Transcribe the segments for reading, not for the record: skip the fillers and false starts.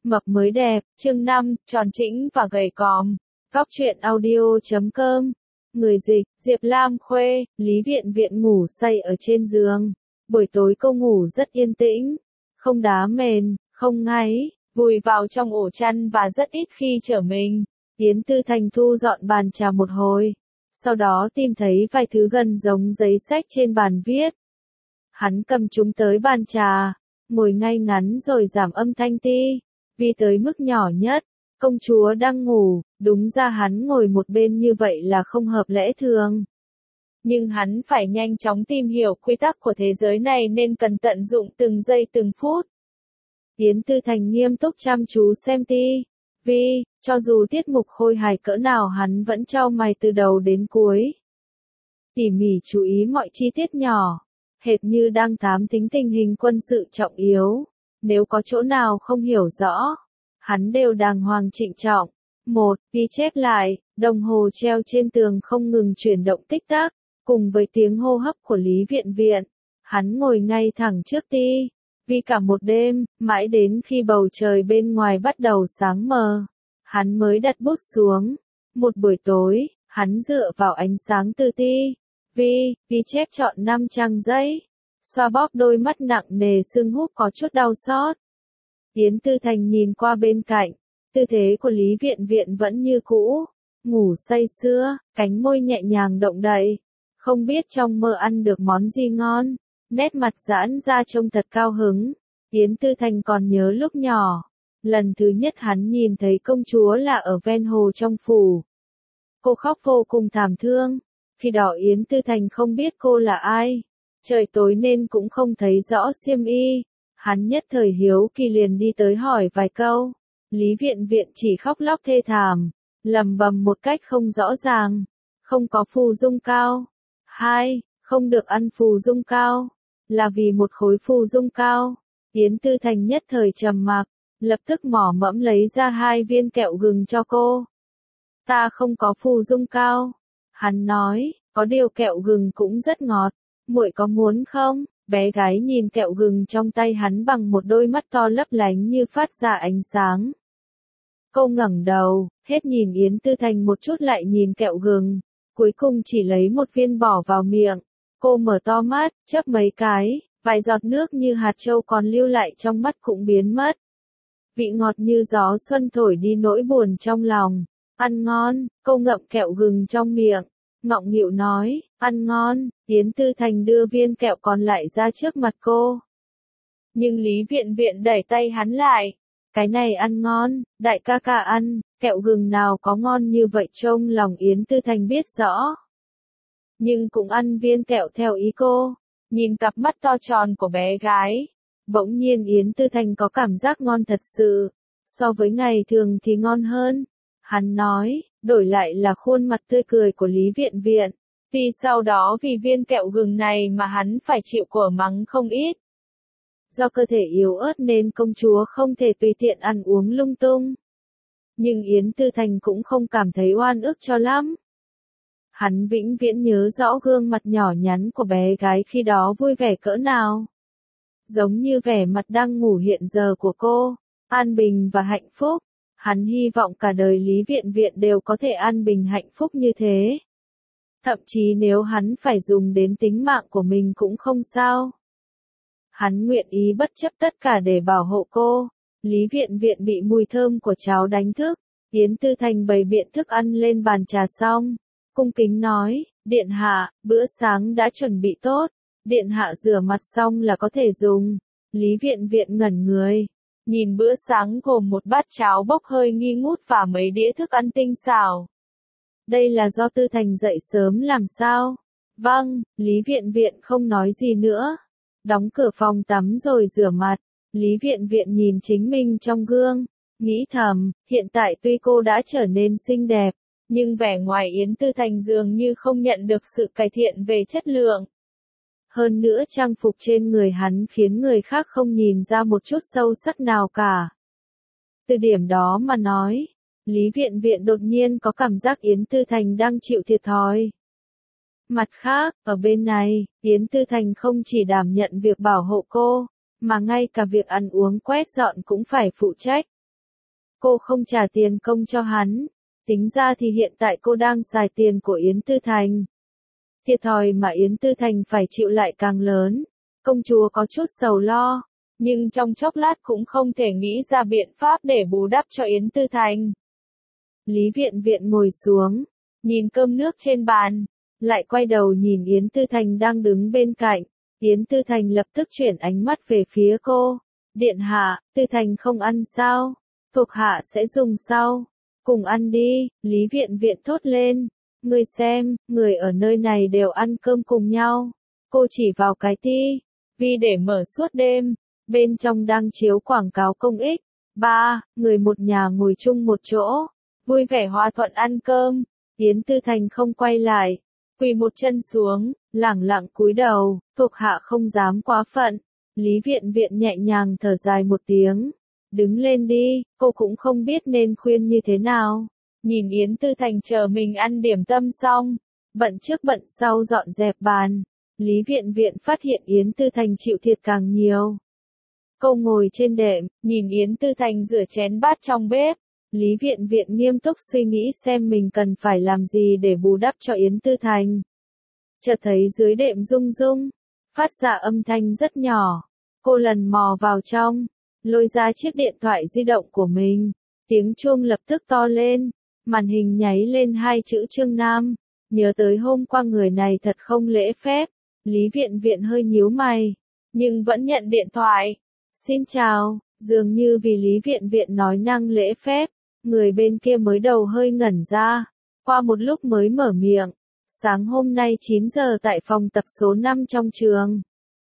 Mập mới đẹp, chương 5, tròn trĩnh và gầy còm. Góc truyện audio.com. Người dịch, Diệp Lam Khuê, Lý Viện Viện ngủ say ở trên giường. Buổi tối cô ngủ rất yên tĩnh, không đá mền, không ngáy, vùi vào trong ổ chăn và rất ít khi trở mình. Yến Tư Thành thu dọn bàn trà một hồi, sau đó tìm thấy vài thứ gần giống giấy sách trên bàn viết. Hắn cầm chúng tới bàn trà, ngồi ngay ngắn rồi giảm âm thanh ti, vì tới mức nhỏ nhất. Công chúa đang ngủ, đúng ra hắn ngồi một bên như vậy là không hợp lẽ thường. Nhưng hắn phải nhanh chóng tìm hiểu quy tắc của thế giới này nên cần tận dụng từng giây từng phút. Yến Tư Thành nghiêm túc chăm chú xem ti-vi, cho dù tiết mục khôi hài cỡ nào hắn vẫn chau mày từ đầu đến cuối. Tỉ mỉ chú ý mọi chi tiết nhỏ, hệt như đang thám thính tình hình quân sự trọng yếu. Nếu có chỗ nào không hiểu rõ, hắn đều đàng hoàng trịnh trọng. Ghi chép lại, đồng hồ treo trên tường không ngừng chuyển động tích tắc, cùng với tiếng hô hấp của Lý Viện Viện. Hắn ngồi ngay thẳng trước ti-vi cả một đêm, mãi đến khi bầu trời bên ngoài bắt đầu sáng mờ, hắn mới đặt bút xuống. Một buổi tối, hắn dựa vào ánh sáng từ ti-vi, ghi chép trọn 5 trang giấy. Xoa bóp đôi mắt nặng nề sưng húp có chút đau xót. Yến Tư Thành nhìn qua bên cạnh, tư thế của Lý Viện Viện vẫn như cũ, ngủ say sưa, cánh môi nhẹ nhàng động đậy, không biết trong mơ ăn được món gì ngon, nét mặt giãn ra trông thật cao hứng. Yến Tư Thành còn nhớ lúc nhỏ, lần thứ nhất hắn nhìn thấy công chúa là ở ven hồ trong phủ. Cô khóc vô cùng thảm thương, khi đó Yến Tư Thành không biết cô là ai. Trời tối nên cũng không thấy rõ xiêm y, hắn nhất thời hiếu kỳ liền đi tới hỏi vài câu. Lý Viện Viện chỉ khóc lóc thê thảm, lầm bầm một cách không rõ ràng, không có phù dung cao. Không được ăn phù dung cao, là vì một khối phù dung cao. Yến Tư Thành nhất thời trầm mặc, lập tức mỏ mẫm lấy ra 2 viên kẹo gừng cho cô. Ta không có phù dung cao, hắn nói, có điều kẹo gừng cũng rất ngọt. Muội có muốn không? Bé gái nhìn kẹo gừng trong tay hắn bằng một đôi mắt to lấp lánh như phát ra ánh sáng. Cô ngẩng đầu, hết nhìn Yến Tư Thành một chút lại nhìn kẹo gừng, cuối cùng chỉ lấy một viên bỏ vào miệng. Cô mở to mắt, chớp mấy cái, vài giọt nước như hạt châu còn lưu lại trong mắt cũng biến mất. Vị ngọt như gió xuân thổi đi nỗi buồn trong lòng. Ăn ngon, cô ngậm kẹo gừng trong miệng, ngọng nghịu nói, ăn ngon. Yến Tư Thành đưa viên kẹo còn lại ra trước mặt cô. Nhưng Lý Viện Viện đẩy tay hắn lại. Cái này ăn ngon, đại ca ca ăn, kẹo gừng nào có ngon như vậy trông lòng Yến Tư Thành biết rõ. Nhưng cũng ăn viên kẹo theo ý cô, nhìn cặp mắt to tròn của bé gái. Bỗng nhiên Yến Tư Thành có cảm giác ngon thật sự, so với ngày thường thì ngon hơn. Hắn nói, đổi lại là khuôn mặt tươi cười của Lý Viện Viện. Vì sau đó vì viên kẹo gừng này mà hắn phải chịu của mắng không ít. Do cơ thể yếu ớt nên công chúa không thể tùy tiện ăn uống lung tung. Nhưng Yến Tư Thành cũng không cảm thấy oan ức cho lắm. Hắn vĩnh viễn nhớ rõ gương mặt nhỏ nhắn của bé gái khi đó vui vẻ cỡ nào. Giống như vẻ mặt đang ngủ hiện giờ của cô, an bình và hạnh phúc. Hắn hy vọng cả đời Lý Viện Viện đều có thể an bình hạnh phúc như thế. Thậm chí nếu hắn phải dùng đến tính mạng của mình cũng không sao. Hắn nguyện ý bất chấp tất cả để bảo hộ cô. Lý Viện Viện bị mùi thơm của cháo đánh thức. Yến Tư Thành bày biện thức ăn lên bàn trà xong. Cung kính nói, điện hạ, bữa sáng đã chuẩn bị tốt. Điện hạ rửa mặt xong là có thể dùng. Lý Viện Viện ngẩn người. Nhìn bữa sáng gồm một bát cháo bốc hơi nghi ngút và mấy đĩa thức ăn tinh xảo. Đây là do Tư Thành dậy sớm làm sao? Vâng, Lý Viện Viện không nói gì nữa. Đóng cửa phòng tắm rồi rửa mặt. Lý Viện Viện nhìn chính mình trong gương, nghĩ thầm, hiện tại tuy cô đã trở nên xinh đẹp, nhưng vẻ ngoài Yến Tư Thành dường như không nhận được sự cải thiện về chất lượng. Hơn nữa trang phục trên người hắn khiến người khác không nhìn ra một chút sâu sắc nào cả. Từ điểm đó mà nói, Lý Viện Viện đột nhiên có cảm giác Yến Tư Thành đang chịu thiệt thòi. Mặt khác, ở bên này, Yến Tư Thành không chỉ đảm nhận việc bảo hộ cô, mà ngay cả việc ăn uống quét dọn cũng phải phụ trách. cô không trả tiền công cho hắn. Tính ra thì hiện tại cô đang xài tiền của Yến Tư Thành. Thiệt thòi mà Yến Tư Thành phải chịu lại càng lớn. Công chúa có chút sầu lo, nhưng trong chốc lát cũng không thể nghĩ ra biện pháp để bù đắp cho Yến Tư Thành. Lý Viện Viện ngồi xuống, nhìn cơm nước trên bàn, lại quay đầu nhìn Yến Tư Thành đang đứng bên cạnh. Yến Tư Thành lập tức chuyển ánh mắt về phía cô. Điện hạ, Tư Thành không ăn sao? Thuộc hạ sẽ dùng sau. Cùng ăn đi, Lý Viện Viện thốt lên. Ngươi xem, người ở nơi này đều ăn cơm cùng nhau. Cô chỉ vào cái tivi để mở suốt đêm. Bên trong đang chiếu quảng cáo công ích. Người một nhà ngồi chung một chỗ, vui vẻ hòa thuận ăn cơm. Yến Tư Thành không quay lại, quỳ một chân xuống, lẳng lặng cúi đầu, thuộc hạ không dám quá phận. Lý Viện Viện nhẹ nhàng thở dài một tiếng. Đứng lên đi, cô cũng không biết nên khuyên như thế nào. Nhìn Yến Tư Thành chờ mình ăn điểm tâm xong, bận trước bận sau dọn dẹp bàn. Lý Viện Viện phát hiện Yến Tư Thành chịu thiệt càng nhiều. Cô ngồi trên đệm, nhìn Yến Tư Thành rửa chén bát trong bếp. Lý Viện Viện nghiêm túc suy nghĩ xem mình cần phải làm gì để bù đắp cho Yến Tư Thành. Chợt thấy dưới đệm rung rung, phát ra âm thanh rất nhỏ. Cô lần mò vào trong, lôi ra chiếc điện thoại di động của mình. Tiếng chuông lập tức to lên, màn hình nháy lên hai chữ Trương Nam. Nhớ tới hôm qua người này thật không lễ phép. Lý Viện Viện hơi nhíu mày, nhưng vẫn nhận điện thoại. Xin chào, dường như vì Lý Viện Viện nói năng lễ phép, người bên kia mới đầu hơi ngẩn ra. Qua một lúc mới mở miệng. Sáng hôm nay 9 giờ tại phòng tập số 5 trong trường.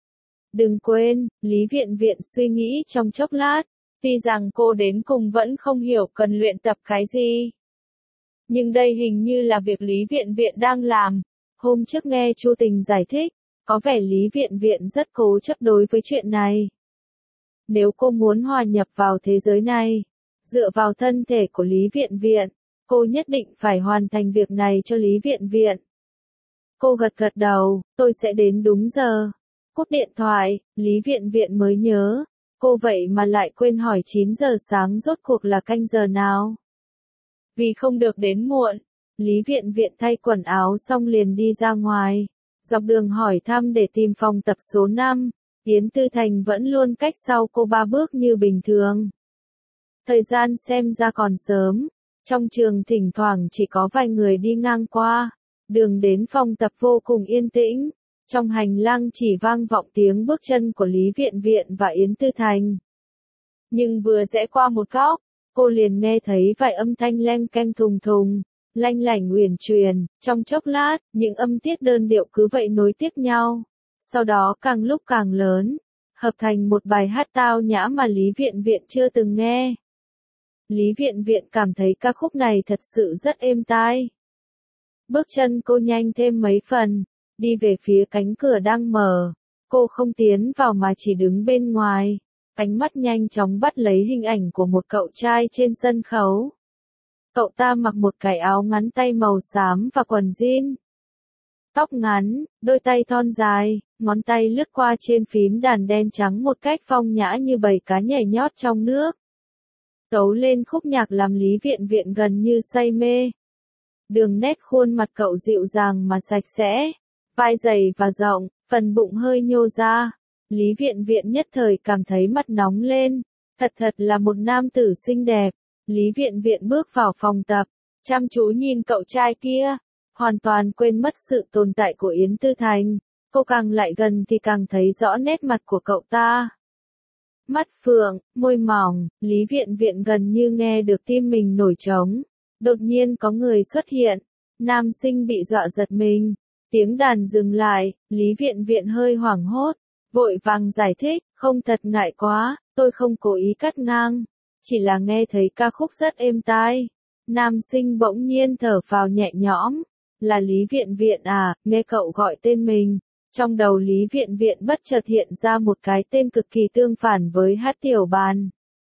Đừng quên, Lý Viện Viện suy nghĩ trong chốc lát. Tuy rằng cô đến cùng vẫn không hiểu cần luyện tập cái gì. Nhưng đây hình như là việc Lý Viện Viện đang làm. Hôm trước nghe Chu Tình giải thích, có vẻ Lý Viện Viện rất cố chấp đối với chuyện này. Nếu cô muốn hòa nhập vào thế giới này, dựa vào thân thể của Lý Viện Viện, cô nhất định phải hoàn thành việc này cho Lý Viện Viện. Cô gật gật đầu, tôi sẽ đến đúng giờ. Cúp điện thoại, Lý Viện Viện mới nhớ, cô vậy mà lại quên hỏi 9 giờ sáng rốt cuộc là canh giờ nào. Vì không được đến muộn, Lý Viện Viện thay quần áo xong liền đi ra ngoài, dọc đường hỏi thăm để tìm phòng tập số 5. Yến Tư Thành vẫn luôn cách sau cô 3 bước như bình thường. Thời gian xem ra còn sớm, trong trường thỉnh thoảng chỉ có vài người đi ngang qua, đường đến phòng tập vô cùng yên tĩnh, trong hành lang chỉ vang vọng tiếng bước chân của Lý Viện Viện và Yến Tư Thành. Nhưng vừa rẽ qua một góc, cô liền nghe thấy vài âm thanh leng keng thùng thùng, lanh lảnh uyển chuyển, trong chốc lát, những âm tiết đơn điệu cứ vậy nối tiếp nhau. Sau đó càng lúc càng lớn, hợp thành một bài hát tao nhã mà Lý Viện Viện chưa từng nghe. Lý Viện Viện cảm thấy ca khúc này thật sự rất êm tai. Bước chân cô nhanh thêm mấy phần, đi về phía cánh cửa đang mở. Cô không tiến vào mà chỉ đứng bên ngoài, ánh mắt nhanh chóng bắt lấy hình ảnh của một cậu trai trên sân khấu. Cậu ta mặc một cái áo ngắn tay màu xám và quần jean. Tóc ngắn, đôi tay thon dài, ngón tay lướt qua trên phím đàn đen trắng một cách phong nhã như bầy cá nhảy nhót trong nước. Tấu lên khúc nhạc làm Lý Viện Viện gần như say mê. Đường nét khuôn mặt cậu dịu dàng mà sạch sẽ, vai dày và rộng, phần bụng hơi nhô ra. Lý Viện Viện nhất thời cảm thấy mặt nóng lên, thật là một nam tử xinh đẹp. Lý Viện Viện bước vào phòng tập, chăm chú nhìn cậu trai kia, hoàn toàn quên mất sự tồn tại của Yến Tư Thành. Cô càng lại gần thì càng thấy rõ nét mặt của cậu ta. Mắt phượng, môi mỏng, Lý Viện Viện gần như nghe được tim mình nổi trống. Đột nhiên có người xuất hiện, nam sinh bị dọa giật mình. Tiếng đàn dừng lại, Lý Viện Viện hơi hoảng hốt, vội vàng giải thích, không thật ngại quá, tôi không cố ý cắt ngang, chỉ là nghe thấy ca khúc rất êm tai. Nam sinh bỗng nhiên thở phào nhẹ nhõm, là Lý Viện Viện à, nghe cậu gọi tên mình. Trong đầu Lý Viện Viện bất chợt hiện ra một cái tên cực kỳ tương phản với Hát Tiểu Bàn.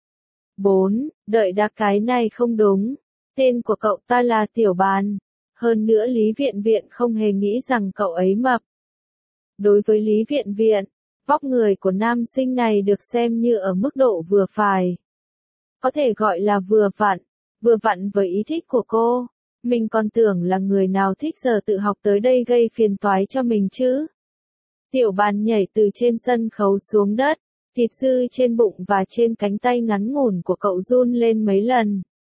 4. Đợi đã, cái này không đúng. Tên của cậu ta là Tiểu Bàn. Hơn nữa Lý Viện Viện không hề nghĩ rằng cậu ấy mập. Đối với Lý Viện Viện, vóc người của nam sinh này được xem như ở mức độ vừa phải. có thể gọi là vừa vặn với ý thích của cô. Mình còn tưởng là người nào thích giờ tự học tới đây gây phiền toái cho mình chứ. Tiểu Bàn nhảy từ trên sân khấu xuống đất, thịt dư trên bụng và trên cánh tay ngắn ngủn của cậu run lên mấy lần.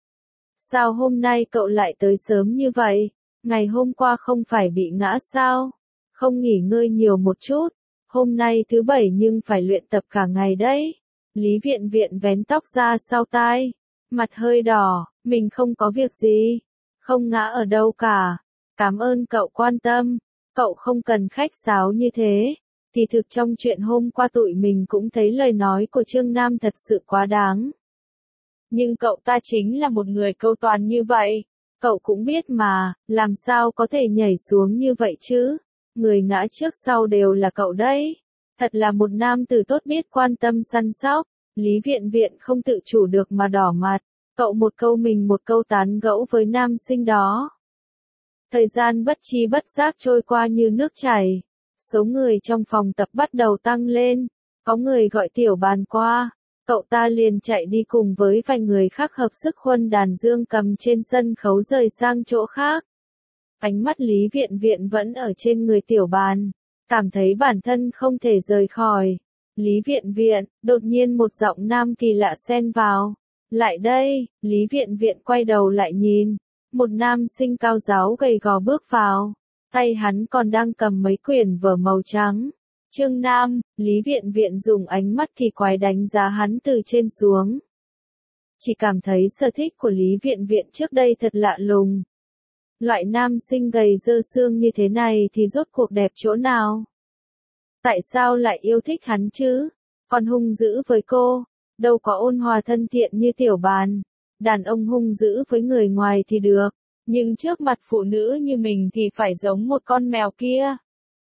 Sao hôm nay cậu lại tới sớm như vậy? Ngày hôm qua không phải bị ngã sao? Không nghỉ ngơi nhiều một chút. Hôm nay thứ bảy nhưng phải luyện tập cả ngày đấy. Lý Viện Viện vén tóc ra sau tai. Mặt hơi đỏ, mình không có việc gì. Không ngã ở đâu cả. Cảm ơn cậu quan tâm. Cậu không cần khách sáo như thế. Thì thực trong chuyện hôm qua tụi mình cũng thấy lời nói của Trương Nam thật sự quá đáng. Nhưng cậu ta chính là một người câu toàn như vậy. Cậu cũng biết mà, làm sao có thể nhảy xuống như vậy chứ? Người ngã trước sau đều là cậu đấy. Thật là một nam tử tốt biết quan tâm săn sóc. Lý Viện Viện không tự chủ được mà đỏ mặt. Cậu một câu mình một câu tán gẫu với nam sinh đó. Thời gian bất tri bất giác trôi qua như nước chảy. Số người trong phòng tập bắt đầu tăng lên. Có người gọi Tiểu Bàn qua. Cậu ta liền chạy đi cùng với vài người khác hợp sức khuân đàn dương cầm trên sân khấu rời sang chỗ khác. Ánh mắt Lý Viện Viện vẫn ở trên người Tiểu Bàn. Cảm thấy bản thân không thể rời khỏi. Lý Viện Viện, đột nhiên một giọng nam kỳ lạ xen vào. Lại đây, Lý Viện Viện quay đầu lại nhìn. Một nam sinh cao ráo gầy gò bước vào. Tay hắn còn đang cầm mấy quyển vở màu trắng. Trương Nam, Lý Viện Viện dùng ánh mắt kỳ quái đánh giá hắn từ trên xuống. Chỉ cảm thấy sở thích của Lý Viện Viện trước đây thật lạ lùng. Loại nam sinh gầy dơ xương như thế này thì rốt cuộc đẹp chỗ nào? Tại sao lại yêu thích hắn chứ? Còn hung dữ với cô, đâu có ôn hòa thân thiện như Tiểu Bàn. Đàn ông hung dữ với người ngoài thì được, nhưng trước mặt phụ nữ như mình thì phải giống một con mèo kia.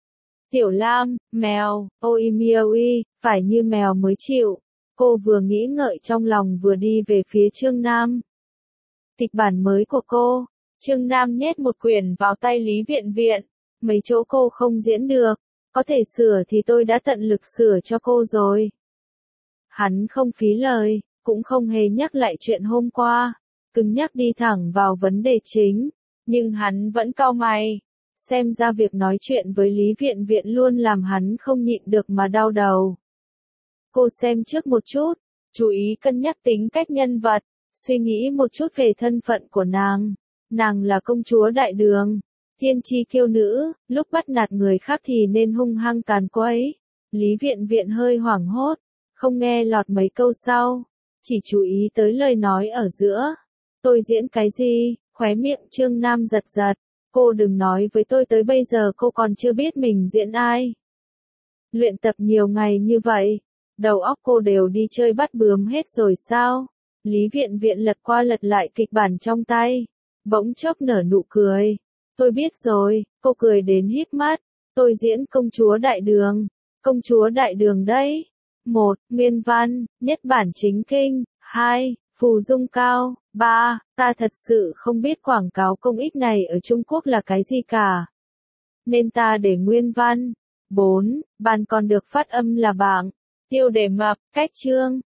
Tiểu Lam, mèo, ôi miêu y, phải như mèo mới chịu. Cô vừa nghĩ ngợi trong lòng vừa đi về phía Trương Nam. Kịch bản mới của cô. Trương Nam nhét một quyển vào tay Lý Viện Viện. Mấy chỗ cô không diễn được, có thể sửa thì tôi đã tận lực sửa cho cô rồi. Hắn không phí lời, cũng không hề nhắc lại chuyện hôm qua. Cứng nhắc đi thẳng vào vấn đề chính. Nhưng hắn vẫn cau mày. Xem ra việc nói chuyện với Lý Viện Viện luôn làm hắn không nhịn được mà đau đầu. Cô xem trước một chút, chú ý cân nhắc tính cách nhân vật, suy nghĩ một chút về thân phận của nàng. Nàng là công chúa đại đường, thiên chi kiêu nữ, lúc bắt nạt người khác thì nên hung hăng càn quấy. Lý Viện Viện hơi hoảng hốt, không nghe lọt mấy câu sau, chỉ chú ý tới lời nói ở giữa. Tôi diễn cái gì? Khóe miệng Trương Nam giật giật. Cô đừng nói với tôi tới bây giờ cô còn chưa biết mình diễn ai. Luyện tập nhiều ngày như vậy, đầu óc cô đều đi chơi bắt bướm hết rồi sao? Lý Viện Viện lật qua lật lại kịch bản trong tay, bỗng chốc nở nụ cười. Tôi biết rồi, cô cười đến híp mắt. Tôi diễn công chúa đại đường. Công chúa đại đường đấy. 1. Nguyên văn, nhất bản chính kinh. 2. Phù dung cao. 3. Ta thật sự không biết quảng cáo công ích này ở Trung Quốc là cái gì cả. Nên ta để nguyên văn. 4. Bàn còn được phát âm là bảng. Tiêu đề mập, cách chương.